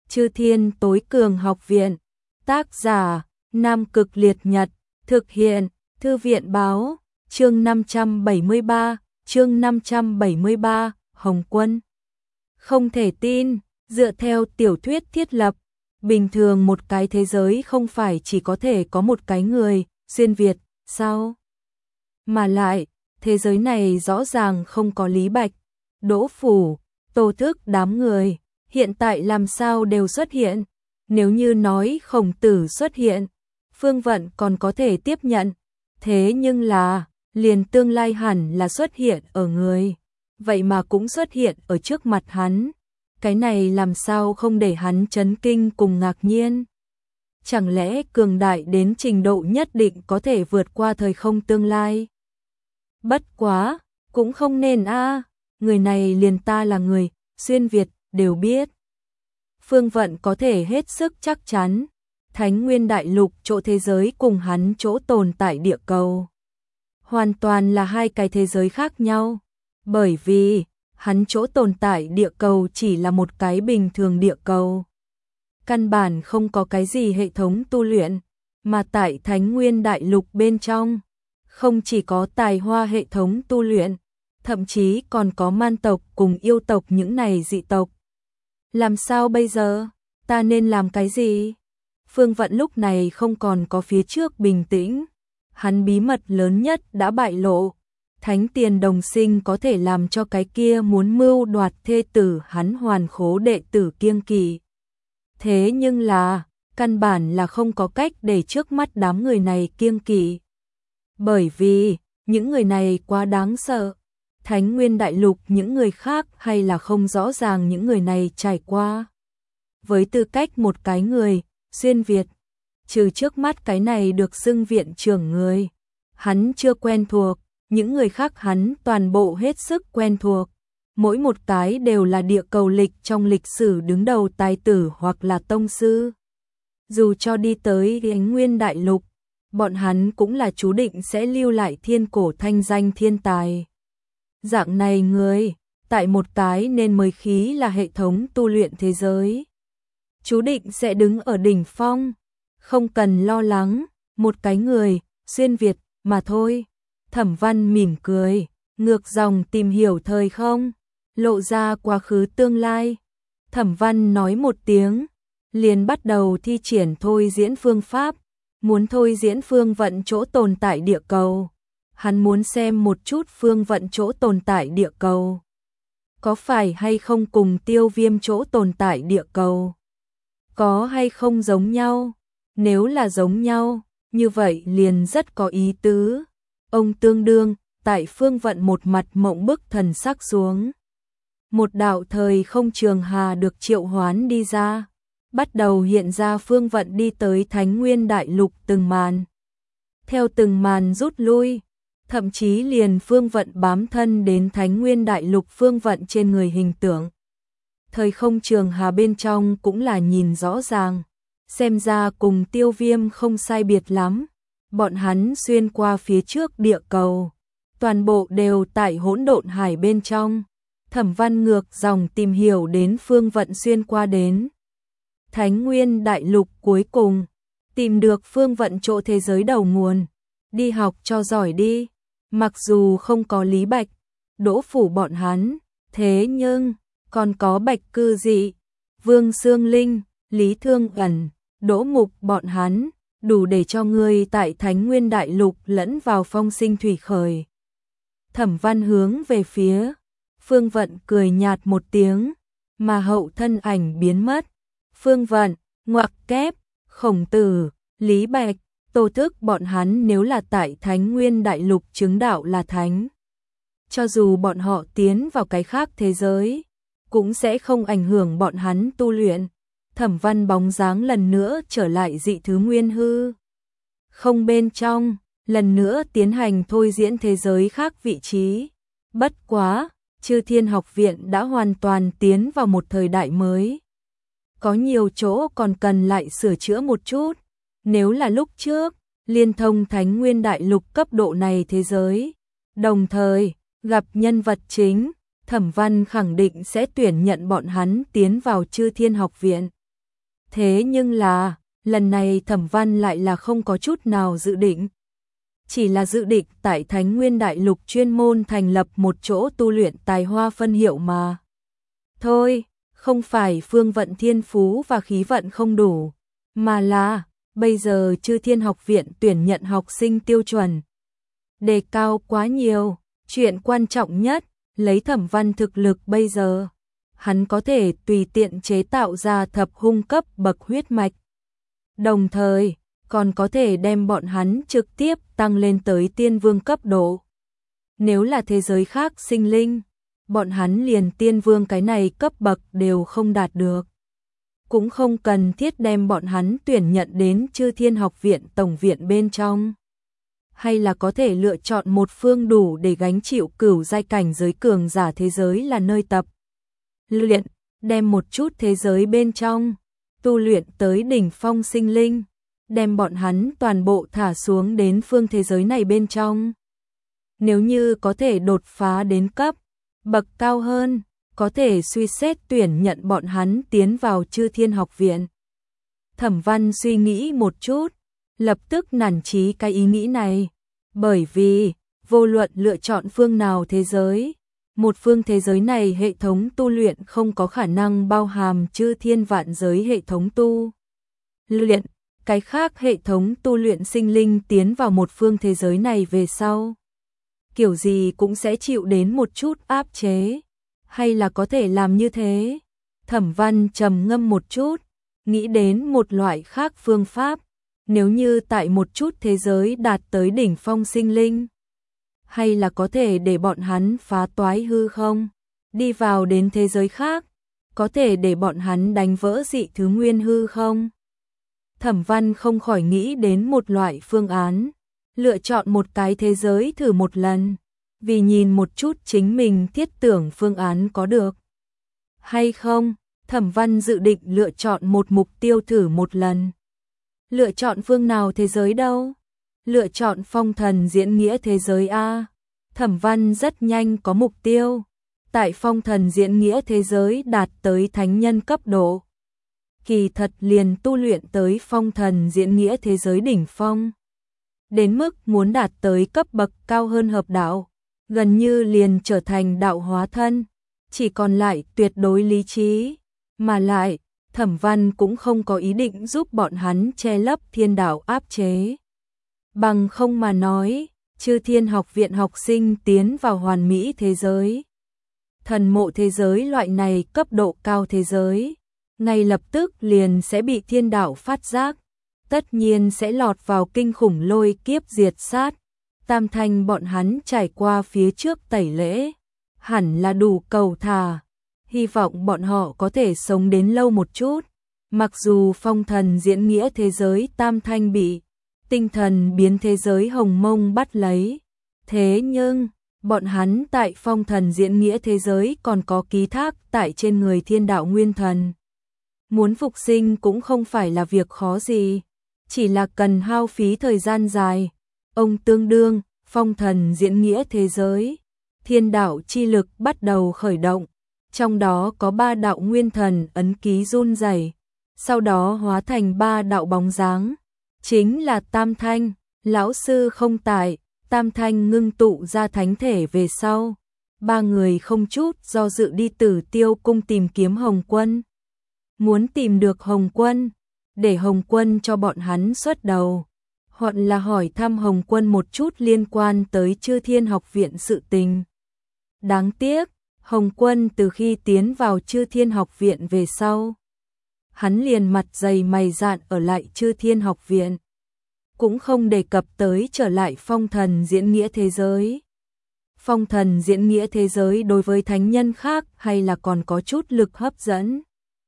Chư Thiên Tối Cường Học Viện. Tác giả: Nam Cực Liệt Nhật. Thực hiện: Thư viện báo. Chương 573, Hồng Quân. Không thể tin, dựa theo tiểu thuyết thiết lập, bình thường một cái thế giới không phải chỉ có thể có một cái người, xuyên Việt, sao? Mà lại, thế giới này rõ ràng không có Lý Bạch, Đỗ Phủ, Tô Thức đám người, hiện tại làm sao đều xuất hiện. Nếu như nói Khổng Tử xuất hiện, Phương Vận còn có thể tiếp nhận, thế nhưng là, liền tương lai hẳn là xuất hiện ở người, vậy mà cũng xuất hiện ở trước mặt hắn. Cái này làm sao không để hắn chấn kinh cùng ngạc nhiên? Chẳng lẽ cường đại đến trình độ nhất định có thể vượt qua thời không tương lai? Bất quá, cũng không nên a, người này liền ta là người, xuyên Việt, đều biết. Phương Vận có thể hết sức chắc chắn, Thánh Nguyên Đại Lục chỗ thế giới cùng hắn chỗ tồn tại địa cầu hoàn toàn là hai cái thế giới khác nhau, bởi vì hắn chỗ tồn tại địa cầu chỉ là một cái bình thường địa cầu. Căn bản không có cái gì hệ thống tu luyện, mà tại Thánh Nguyên Đại Lục bên trong, không chỉ có tài hoa hệ thống tu luyện, thậm chí còn có man tộc cùng yêu tộc những này dị tộc. Làm sao bây giờ? Ta nên làm cái gì? Phương Vận lúc này không còn có phía trước bình tĩnh. Hắn bí mật lớn nhất đã bại lộ. Thánh Tiền Đồng Sinh có thể làm cho cái kia muốn mưu đoạt thê tử hắn hoàn khố đệ tử kiêng kỵ. Thế nhưng là, căn bản là không có cách để trước mắt đám người này kiêng kỵ. Bởi vì, những người này quá đáng sợ. Thánh Nguyên Đại Lục những người khác hay là không rõ ràng những người này trải qua. Với tư cách một cái người, xuyên Việt, trừ trước mắt cái này được xưng viện trưởng người, hắn chưa quen thuộc, những người khác hắn toàn bộ hết sức quen thuộc. Mỗi một cái đều là địa cầu lịch trong lịch sử đứng đầu tài tử hoặc là tông sư. Dù cho đi tới Thánh Nguyên Đại Lục, bọn hắn cũng là chú định sẽ lưu lại thiên cổ thanh danh thiên tài. Dạng này người, tại một cái nên mới khí là hệ thống tu luyện thế giới, chú định sẽ đứng ở đỉnh phong, không cần lo lắng, một cái người, xuyên Việt, mà thôi. Thẩm Văn mỉm cười, ngược dòng tìm hiểu thời không, lộ ra quá khứ tương lai. Thẩm Văn nói một tiếng, liền bắt đầu thi triển thôi diễn phương pháp, muốn thôi diễn Phương Vận chỗ tồn tại địa cầu. Hắn muốn xem một chút Phương Vận chỗ tồn tại địa cầu có phải hay không cùng Tiêu Viêm chỗ tồn tại địa cầu có hay không giống nhau. Nếu là giống nhau, như vậy liền rất có ý tứ. Ông tương đương, tại Phương Vận một mặt mộng bức thần sắc xuống. Một đạo thời không trường hà được triệu hoán đi ra, bắt đầu hiện ra Phương Vận đi tới Thánh Nguyên Đại Lục từng màn. Theo từng màn rút lui, thậm chí liền Phương Vận bám thân đến Thánh Nguyên Đại Lục Phương Vận trên người hình tượng. Thời không trường hà bên trong cũng là nhìn rõ ràng, xem ra cùng Tiêu Viêm không sai biệt lắm. Bọn hắn xuyên qua phía trước địa cầu, toàn bộ đều tại hỗn độn hải bên trong. Thẩm Văn ngược dòng tìm hiểu đến Phương Vận xuyên qua đến Thánh Nguyên Đại Lục, cuối cùng tìm được Phương Vận chỗ thế giới đầu nguồn. Đi học cho giỏi đi. Mặc dù không có Lý Bạch, Đỗ Phủ bọn hắn, thế nhưng còn có Bạch Cư Dị, Vương Xương Linh, Lý Thương Ẩn, Đỗ Mục bọn hắn, đủ để cho ngươi tại Thánh Nguyên Đại Lục lẫn vào phong sinh thủy khởi. Thẩm Văn hướng về phía Phương Vận cười nhạt một tiếng, mà hậu thân ảnh biến mất. Phương Vận, ngoặc kép, Khổng Tử, Lý Bạch, Tô Thức bọn hắn nếu là tại Thánh Nguyên Đại Lục chứng đạo là thánh, cho dù bọn họ tiến vào cái khác thế giới, cũng sẽ không ảnh hưởng bọn hắn tu luyện. Thẩm Văn bóng dáng lần nữa trở lại dị thứ nguyên hư không bên trong, lần nữa tiến hành thôi diễn thế giới khác vị trí. Bất quá, Chư Thiên Học Viện đã hoàn toàn tiến vào một thời đại mới. Có nhiều chỗ còn cần lại sửa chữa một chút. Nếu là lúc trước, liên thông Thánh Nguyên Đại Lục cấp độ này thế giới, đồng thời gặp nhân vật chính, Thẩm Văn khẳng định sẽ tuyển nhận bọn hắn tiến vào Chư Thiên Học Viện. Thế nhưng là, lần này Thẩm Văn lại là không có chút nào dự định. Chỉ là dự định tại Thánh Nguyên Đại Lục chuyên môn thành lập một chỗ tu luyện tài hoa phân hiệu mà. Thôi, không phải phương vận thiên phú và khí vận không đủ, mà là, bây giờ Chư Thiên Học Viện tuyển nhận học sinh tiêu chuẩn đề cao quá nhiều, chuyện quan trọng nhất, lấy Thẩm Văn thực lực bây giờ, hắn có thể tùy tiện chế tạo ra thập hung cấp bậc huyết mạch. Đồng thời, còn có thể đem bọn hắn trực tiếp tăng lên tới tiên vương cấp độ. Nếu là thế giới khác sinh linh, bọn hắn liền tiên vương cái này cấp bậc đều không đạt được. Cũng không cần thiết đem bọn hắn tuyển nhận đến Chư Thiên Học Viện tổng viện bên trong. Hay là có thể lựa chọn một phương đủ để gánh chịu cửu giai cảnh giới cường giả thế giới là nơi tập luyện, đem một chút thế giới bên trong tu luyện tới đỉnh phong sinh linh, đem bọn hắn toàn bộ thả xuống đến phương thế giới này bên trong. Nếu như có thể đột phá đến cấp bậc cao hơn, có thể suy xét tuyển nhận bọn hắn tiến vào Chư Thiên Học Viện. Thẩm Văn suy nghĩ một chút, lập tức nản chí cái ý nghĩ này, bởi vì vô luận lựa chọn phương nào thế giới, một phương thế giới này hệ thống tu luyện không có khả năng bao hàm chư thiên vạn giới hệ thống tu luyện, cái khác hệ thống tu luyện sinh linh tiến vào một phương thế giới này về sau, kiểu gì cũng sẽ chịu đến một chút áp chế, hay là có thể làm như thế. Thẩm Văn trầm ngâm một chút, nghĩ đến một loại khác phương pháp, nếu như tại một chút thế giới đạt tới đỉnh phong sinh linh, hay là có thể để bọn hắn phá toái hư không, đi vào đến thế giới khác, có thể để bọn hắn đánh vỡ dị thứ nguyên hư không. Thẩm Văn không khỏi nghĩ đến một loại phương án, lựa chọn một cái thế giới thử một lần, vì nhìn một chút chính mình thiết tưởng phương án có được hay không. Thẩm Văn dự định lựa chọn một mục tiêu thử một lần. Lựa chọn phương nào thế giới đâu? Lựa chọn phong thần diễn nghĩa thế giới A. Thẩm Văn rất nhanh có mục tiêu. Tại phong thần diễn nghĩa thế giới đạt tới thánh nhân cấp độ. Kỳ thật liền tu luyện tới phong thần diễn nghĩa thế giới đỉnh phong. Đến mức muốn đạt tới cấp bậc cao hơn hợp đạo, gần như liền trở thành đạo hóa thân, chỉ còn lại tuyệt đối lý trí. Mà lại, Thẩm Văn cũng không có ý định giúp bọn hắn che lấp thiên đạo áp chế. Bằng không mà nói, Chư Thiên Học Viện học sinh tiến vào hoàn mỹ thế giới, thần mộ thế giới loại này cấp độ cao thế giới, ngay lập tức liền sẽ bị thiên đạo phát giác, tất nhiên sẽ lọt vào kinh khủng lôi kiếp diệt sát. Tam thanh bọn hắn trải qua phía trước tẩy lễ, hẳn là đủ cầu thả, hy vọng bọn họ có thể sống đến lâu một chút. Mặc dù phong thần diễn nghĩa thế giới tam thanh bị tinh thần biến thế giới hồng mông bắt lấy, thế nhưng bọn hắn tại phong thần diễn nghĩa thế giới còn có ký thác tại trên người thiên đạo nguyên thần. Muốn phục sinh cũng không phải là việc khó gì, chỉ là cần hao phí thời gian dài. Ông tương đương, phong thần diễn nghĩa thế giới, thiên đạo chi lực bắt đầu khởi động, trong đó có 3 đạo nguyên thần ấn ký run rẩy, sau đó hóa thành 3 đạo bóng dáng, chính là Tam Thanh. Lão sư không tại, Tam Thanh ngưng tụ ra thánh thể về sau, 3 người không chút do dự đi Tử Tiêu cung tìm kiếm Hồng Quân. Muốn tìm được Hồng Quân, để Hồng Quân cho bọn hắn xuất đầu, hoặc là hỏi thăm Hồng Quân một chút liên quan tới Chư Thiên Học Viện sự tình. Đáng tiếc, Hồng Quân từ khi tiến vào Chư Thiên Học Viện về sau, hắn liền mặt dày mày dạn ở lại Chư Thiên Học Viện, cũng không đề cập tới trở lại phong thần diễn nghĩa thế giới. Phong thần diễn nghĩa thế giới đối với thánh nhân khác hay là còn có chút lực hấp dẫn.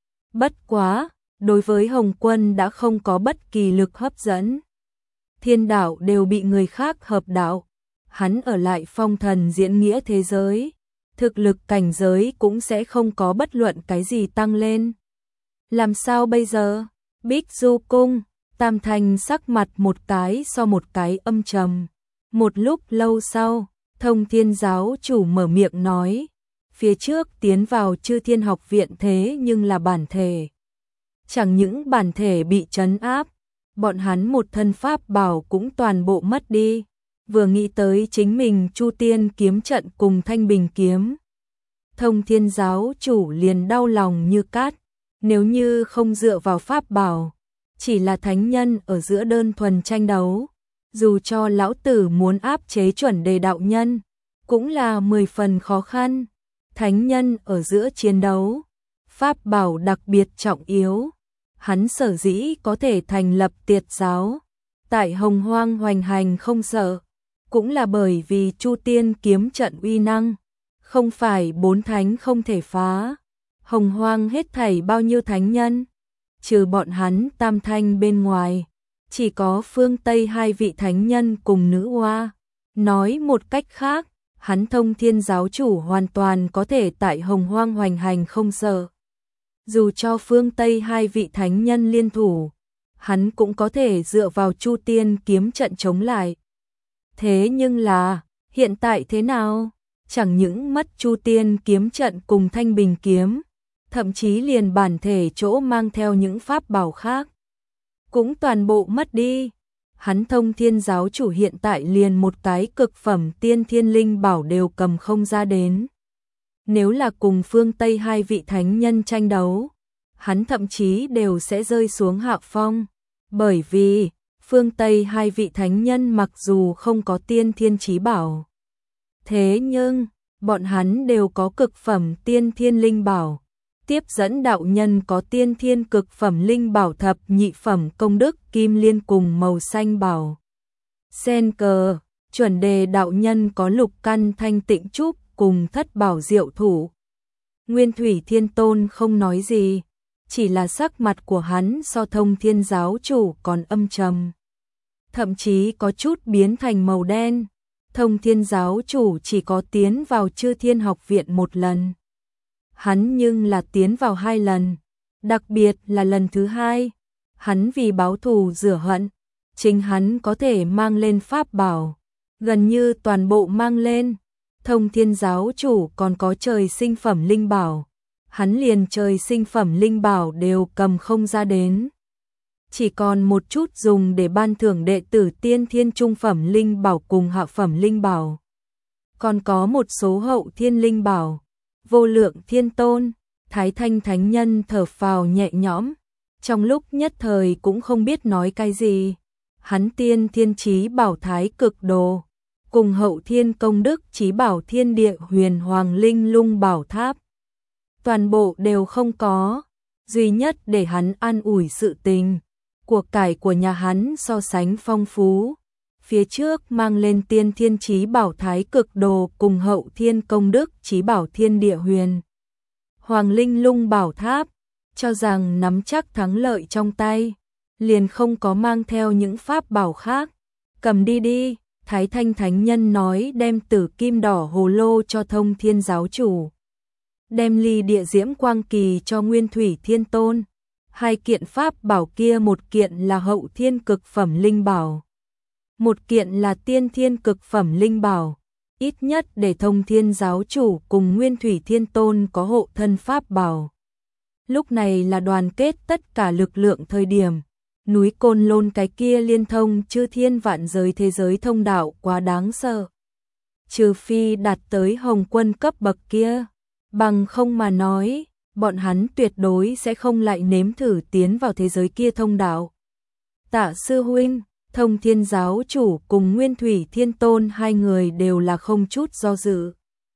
Bất quá, đối với Hồng Quân đã không có bất kỳ lực hấp dẫn. Thiên đạo đều bị người khác hợp đạo, hắn ở lại phong thần diễn nghĩa thế giới, thực lực cảnh giới cũng sẽ không có bất luận cái gì tăng lên. Làm sao bây giờ? Bích Du cung, Tam Thanh sắc mặt một cái so một cái âm trầm. Một lúc lâu sau, Thông Thiên giáo chủ mở miệng nói, phía trước tiến vào Chư Thiên Học Viện thế nhưng là bản thể Chẳng những bản thể bị trấn áp, bọn hắn một thân pháp bảo cũng toàn bộ mất đi. Vừa nghĩ tới chính mình Chu Tiên kiếm trận cùng Thanh Bình kiếm, Thông Thiên giáo chủ liền đau lòng như cát. Nếu như không dựa vào pháp bảo, chỉ là thánh nhân ở giữa đơn thuần tranh đấu, dù cho lão tử muốn áp chế chuẩn đề đạo nhân, cũng là 10 phần khó khăn. Thánh nhân ở giữa chiến đấu, pháp bảo đặc biệt trọng yếu. Hắn sở dĩ có thể thành lập Tiệt giáo, tại Hồng Hoang hoành hành không sợ, cũng là bởi vì Chu Tiên kiếm trận uy năng, không phải 4 thánh không thể phá. Hồng Hoang hết thảy bao nhiêu thánh nhân, trừ bọn hắn tam thanh bên ngoài, chỉ có phương Tây 2 vị thánh nhân cùng nữ hoa. Nói một cách khác, hắn Thông Thiên giáo chủ hoàn toàn có thể tại Hồng Hoang hoành hành không sợ. Dù cho phương Tây 2 vị thánh nhân liên thủ, hắn cũng có thể dựa vào Chu Tiên kiếm trận chống lại. Thế nhưng là, hiện tại thế nào? Chẳng những mất Chu Tiên kiếm trận cùng Thanh Bình kiếm, thậm chí liền bản thể chỗ mang theo những pháp bảo khác cũng toàn bộ mất đi. Hắn Thông Thiên giáo chủ hiện tại liền một cái cực phẩm tiên thiên linh bảo đều cầm không ra đến. Nếu là cùng phương Tây 2 vị thánh nhân tranh đấu, hắn thậm chí đều sẽ rơi xuống hạ phong, bởi vì phương Tây 2 vị thánh nhân mặc dù không có tiên thiên chí bảo, thế nhưng bọn hắn đều có cực phẩm tiên thiên linh bảo. Tiếp dẫn đạo nhân có tiên thiên cực phẩm linh bảo thập nhị phẩm công đức kim liên cùng màu xanh bảo sen cờ, chuẩn đề đạo nhân có lục căn thanh tịnh trúc cùng thất bảo diệu thủ. Nguyên Thủy Thiên Tôn không nói gì, chỉ là sắc mặt của hắn so Thông Thiên giáo chủ còn âm trầm, thậm chí có chút biến thành màu đen. Thông Thiên giáo chủ chỉ có tiến vào Chư Thiên học viện một lần, hắn nhưng là tiến vào 2 lần, đặc biệt là lần thứ 2, hắn vì báo thù rửa hận, chính hắn có thể mang lên pháp bảo, gần như toàn bộ mang lên. Thông Thiên giáo chủ còn có trời sinh phẩm linh bảo, hắn liền trời sinh phẩm linh bảo đều cầm không ra đến, chỉ còn một chút dùng để ban thưởng đệ tử tiên thiên trung phẩm linh bảo cùng hạ phẩm linh bảo, còn có một số hậu thiên linh bảo. Vô Lượng Thiên Tôn, Thái Thanh thánh nhân thở phào nhẹ nhõm, trong lúc nhất thời cũng không biết nói cái gì. Hắn tiên thiên chí bảo Thái Cực Đồ, cùng hậu thiên công đức chí bảo Thiên Địa Huyền Hoàng Linh Lung Bảo Tháp, toàn bộ đều không có. Duy nhất để hắn an ủi sự tình, của cải của nhà hắn so sánh phong phú. Phía trước mang lên tiên thiên chí bảo Thái Cực Đồ cùng hậu thiên công đức chí bảo Thiên Địa Huyền Hoàng Linh Lung Bảo Tháp, cho rằng nắm chắc thắng lợi trong tay, liền không có mang theo những pháp bảo khác. Cầm đi đi, Thái Thanh thánh nhân nói, đem Tử Kim Đỏ hồ lô cho Thông Thiên giáo chủ, đem ly địa diễm quang kỳ cho Nguyên Thủy Thiên Tôn. 2 kiện pháp bảo kia, một kiện là hậu thiên cực phẩm linh bảo, một kiện là tiên thiên cực phẩm linh bảo, ít nhất để Thông Thiên giáo chủ cùng Nguyên Thủy Thiên Tôn có hộ thân pháp bảo. Lúc này là đoàn kết tất cả lực lượng thời điểm, núi Côn Lôn cái kia liên thông chư thiên vạn giới thế giới thông đạo quá đáng sợ. Trừ phi đạt tới Hồng Quân cấp bậc kia, bằng không mà nói, bọn hắn tuyệt đối sẽ không lại nếm thử tiến vào thế giới kia thông đạo. Tạ sư huynh, Thông Thiên giáo chủ cùng Nguyên Thủy Thiên Tôn 2 người đều là không chút do dự,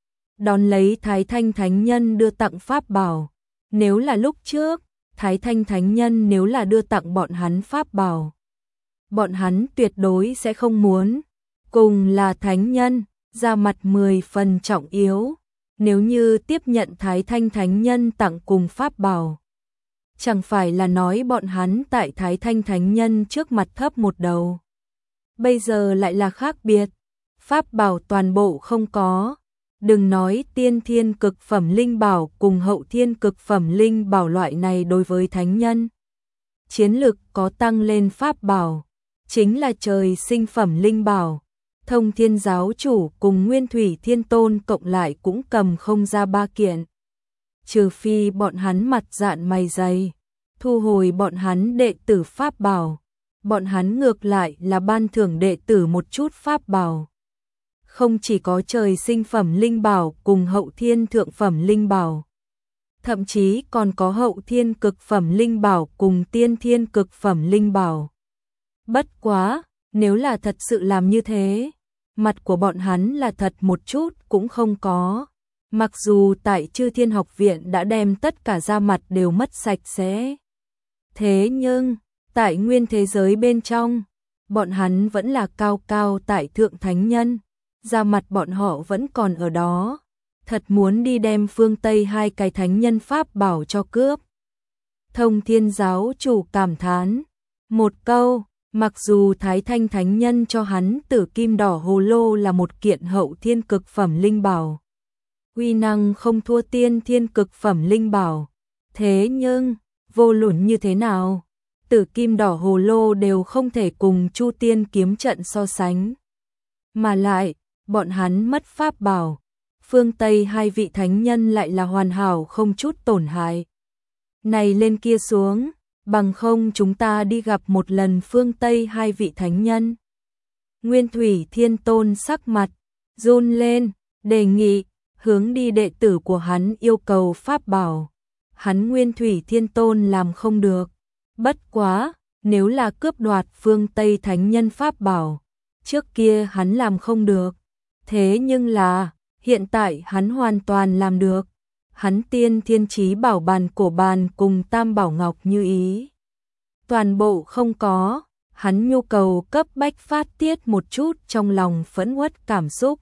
đón lấy Thái Thanh thánh nhân đưa tặng pháp bảo. Nếu là lúc trước, Thái Thanh thánh nhân nếu là đưa tặng bọn hắn pháp bảo, bọn hắn tuyệt đối sẽ không muốn. Cùng là thánh nhân, ra mặt 10 phần trọng yếu, nếu như tiếp nhận Thái Thanh thánh nhân tặng cùng pháp bảo, chẳng phải là nói bọn hắn tại Thái Thanh thánh nhân trước mặt thấp một đầu. Bây giờ lại là khác biệt, pháp bảo toàn bộ không có, đừng nói tiên thiên cực phẩm linh bảo cùng hậu thiên cực phẩm linh bảo loại này đối với thánh nhân, chiến lực có tăng lên pháp bảo, chính là trời sinh phẩm linh bảo. Thông Thiên giáo chủ cùng Nguyên Thủy Thiên Tôn cộng lại cũng cầm không ra 3 kiện. Trừ phi bọn hắn mặt dạn mày dày, thu hồi bọn hắn đệ tử pháp bảo. Bọn hắn ngược lại là ban thưởng đệ tử một chút pháp bảo. Không chỉ có trời sinh phẩm linh bảo cùng hậu thiên thượng phẩm linh bảo, thậm chí còn có hậu thiên cực phẩm linh bảo cùng tiên thiên cực phẩm linh bảo. Bất quá, nếu là thật sự làm như thế, mặt của bọn hắn là thật một chút cũng không có. Mặc dù tại Chư Thiên Học Viện đã đem tất cả da mặt đều mất sạch sẽ. Thế nhưng, tại nguyên thế giới bên trong, bọn hắn vẫn là cao cao tại thượng thánh nhân. Da mặt bọn họ vẫn còn ở đó. Thật muốn đi đem phương Tây hai cái thánh nhân pháp bảo cho cướp. Thông Thiên giáo chủ cảm thán một câu, mặc dù Thái Thanh thánh nhân cho hắn Tử Kim Đỏ Hồ Lô là một kiện hậu thiên cực phẩm linh bảo, uy năng không thua tiên thiên cực phẩm linh bảo, thế nhưng vô luận như thế nào, Tử Kim Đỏ Hồ Lô đều không thể cùng Chu Tiên kiếm trận so sánh. Mà lại, bọn hắn mất pháp bảo, phương Tây hai vị thánh nhân lại là hoàn hảo không chút tổn hại. Này lên kia xuống, bằng không chúng ta đi gặp một lần phương Tây hai vị thánh nhân. Nguyên Thủy Thiên Tôn sắc mặt run lên, đề nghị hướng đi đệ tử của hắn yêu cầu pháp bảo. Hắn Nguyên Thủy Thiên Tôn làm không được. Bất quá, nếu là cướp đoạt phương Tây thánh nhân pháp bảo, trước kia hắn làm không được. Thế nhưng là, hiện tại hắn hoàn toàn làm được. Hắn Tiên Thiên Chí Bảo bàn cổ bàn cùng Tam Bảo Ngọc như ý. Toàn bộ không có, hắn nhu cầu cấp bách phát tiết một chút trong lòng phẫn uất cảm xúc.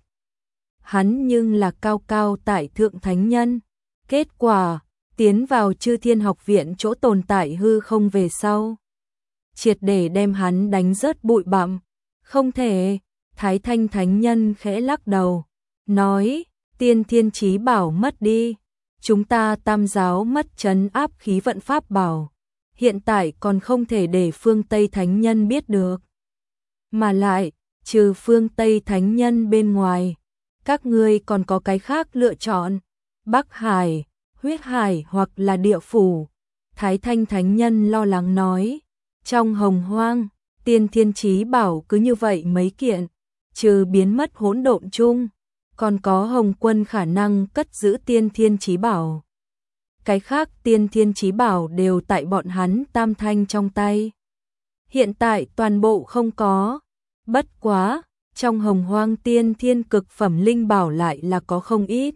Hắn nhưng là cao cao tại thượng thánh nhân. Kết quả, tiến vào Chư Thiên Học Viện chỗ tồn tại hư không về sau. Triệt để đem hắn đánh rớt bụi bặm. Không thể, Thái Thanh thánh nhân khẽ lắc đầu, nói, Tiên Thiên Chí Bảo mất đi. Chúng ta Tam giáo mất trấn áp khí vận pháp bảo. Hiện tại còn không thể để phương Tây thánh nhân biết được. Mà lại, trừ phương Tây thánh nhân bên ngoài, các ngươi còn có cái khác lựa chọn. Bắc Hải, Huyết Hải hoặc là Địa Phủ. Thái Thanh thánh nhân lo lắng nói. Trong Hồng Hoang, Tiên Thiên Chí Bảo cứ như vậy mấy kiện, trừ biến mất hỗn độn chung, còn có Hồng Quân khả năng cất giữ Tiên Thiên Chí Bảo. Cái khác Tiên Thiên Chí Bảo đều tại bọn hắn Tam Thanh trong tay. Hiện tại toàn bộ không có. Bất quá, trong Hồng Hoang Tiên Thiên cực phẩm linh bảo lại là có không ít.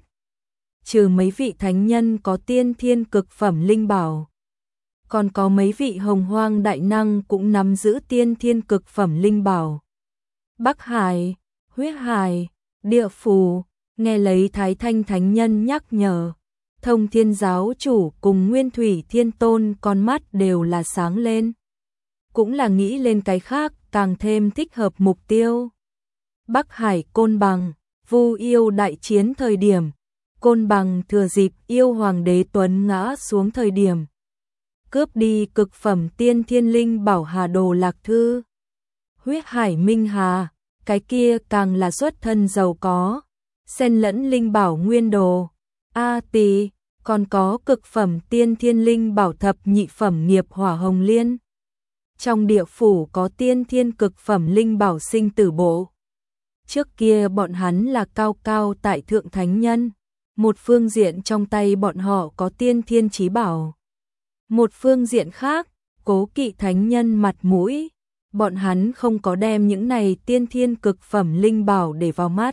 Trừ mấy vị thánh nhân có Tiên Thiên cực phẩm linh bảo, còn có mấy vị Hồng Hoang đại năng cũng nắm giữ Tiên Thiên cực phẩm linh bảo. Bắc Hải, Huyết Hải, Địa Phủ, nghe lấy Thái Thanh thánh nhân nhắc nhở, Thông Thiên giáo chủ cùng Nguyên Thủy Thiên Tôn con mắt đều là sáng lên. Cũng là nghĩ lên cái khác càng thêm thích hợp mục tiêu. Bắc Hải Côn Bằng, Vu Yêu đại chiến thời điểm, Côn Bằng thừa dịp yêu hoàng đế Tuấn ngã xuống thời điểm, cướp đi cực phẩm Tiên Thiên linh bảo Hà Đồ Lạc Thư. Huyết Hải Minh Hà, cái kia càng là xuất thân giàu có, xen lẫn linh bảo Nguyên Đồ, A Tỳ, còn có cực phẩm Tiên Thiên linh bảo thập nhị phẩm Nghiệp Hỏa Hồng Liên. Trong Địa Phủ có Tiên Thiên cực phẩm linh bảo Sinh Tử Bộ. Trước kia bọn hắn là cao cao tại thượng thánh nhân, một phương diện trong tay bọn họ có Tiên Thiên Chí Bảo. Một phương diện khác, cố kỵ thánh nhân mặt mũi, bọn hắn không có đem những này Tiên Thiên cực phẩm linh bảo để vào mắt.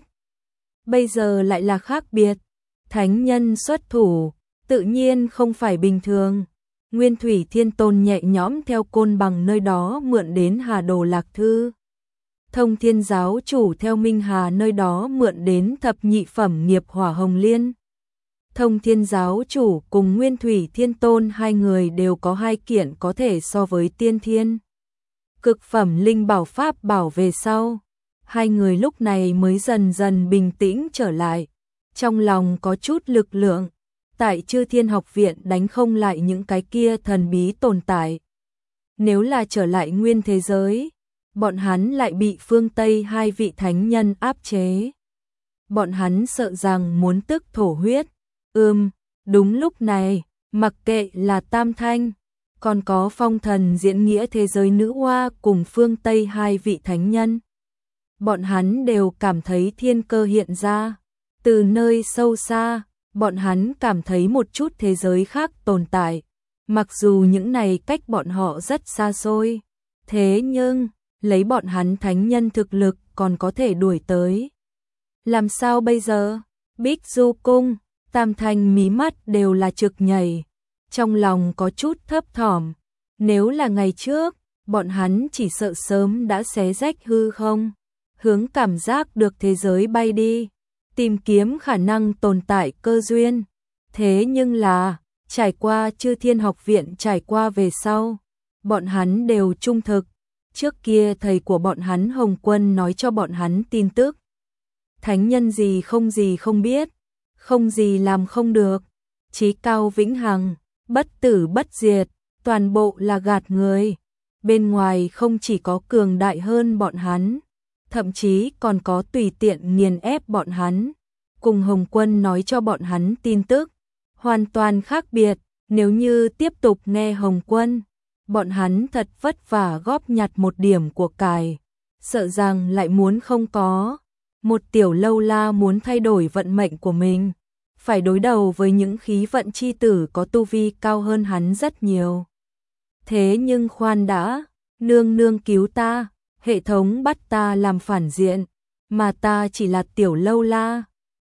Bây giờ lại là khác biệt, thánh nhân xuất thủ, tự nhiên không phải bình thường. Nguyên Thủy Thiên Tôn nhẹ nhõm theo Côn Bằng nơi đó mượn đến Hà Đồ Lạc Thư. Thông Thiên giáo chủ theo Minh Hà nơi đó mượn đến thập nhị phẩm Nghiệp Hỏa Hồng Liên. Thông Thiên giáo chủ cùng Nguyên Thủy Thiên Tôn hai người đều có hai kiện có thể so với Tiên Thiên cực phẩm linh bảo pháp bảo về sau. Hai người lúc này mới dần dần bình tĩnh trở lại, trong lòng có chút lực lượng. Tại Chư Thiên Học Viện đánh không lại những cái kia thần bí tồn tại. Nếu là trở lại nguyên thế giới, bọn hắn lại bị phương Tây hai vị thánh nhân áp chế. Bọn hắn sợ rằng muốn tức thổ huyết. Đúng lúc này, mặc kệ là Tam Thanh, còn có Phong Thần diễn nghĩa thế giới nữ hoa cùng phương Tây hai vị thánh nhân. Bọn hắn đều cảm thấy thiên cơ hiện ra, từ nơi sâu xa, bọn hắn cảm thấy một chút thế giới khác tồn tại, mặc dù những này cách bọn họ rất xa xôi, thế nhưng lấy bọn hắn thánh nhân thực lực còn có thể đuổi tới. Làm sao bây giờ? Bích Du Cung, Tam Thanh mí mắt đều là trực nhảy, trong lòng có chút thấp thỏm, nếu là ngày trước, bọn hắn chỉ sợ sớm đã xé rách hư không, hướng cảm giác được thế giới bay đi, tìm kiếm khả năng tồn tại cơ duyên. Thế nhưng là, trải qua Chư Thiên Học Viện trải qua về sau, bọn hắn đều trung thực. Trước kia thầy của bọn hắn Hồng Quân nói cho bọn hắn tin tức. Thánh nhân gì không biết, không gì làm không được, chí cao vĩnh hằng, bất tử bất diệt, toàn bộ là gạt người. Bên ngoài không chỉ có cường đại hơn bọn hắn, thậm chí còn có tùy tiện nghiền ép bọn hắn. Cùng Hồng Quân nói cho bọn hắn tin tức, hoàn toàn khác biệt. Nếu như tiếp tục nghe Hồng Quân, bọn hắn thật vất vả góp nhặt một điểm của cải, sợ rằng lại muốn không có. Một tiểu lâu la muốn thay đổi vận mệnh của mình, phải đối đầu với những khí vận chi tử có tu vi cao hơn hắn rất nhiều. Thế nhưng khoan đã, nương nương cứu ta, hệ thống bắt ta làm phản diện, mà ta chỉ là tiểu lâu la,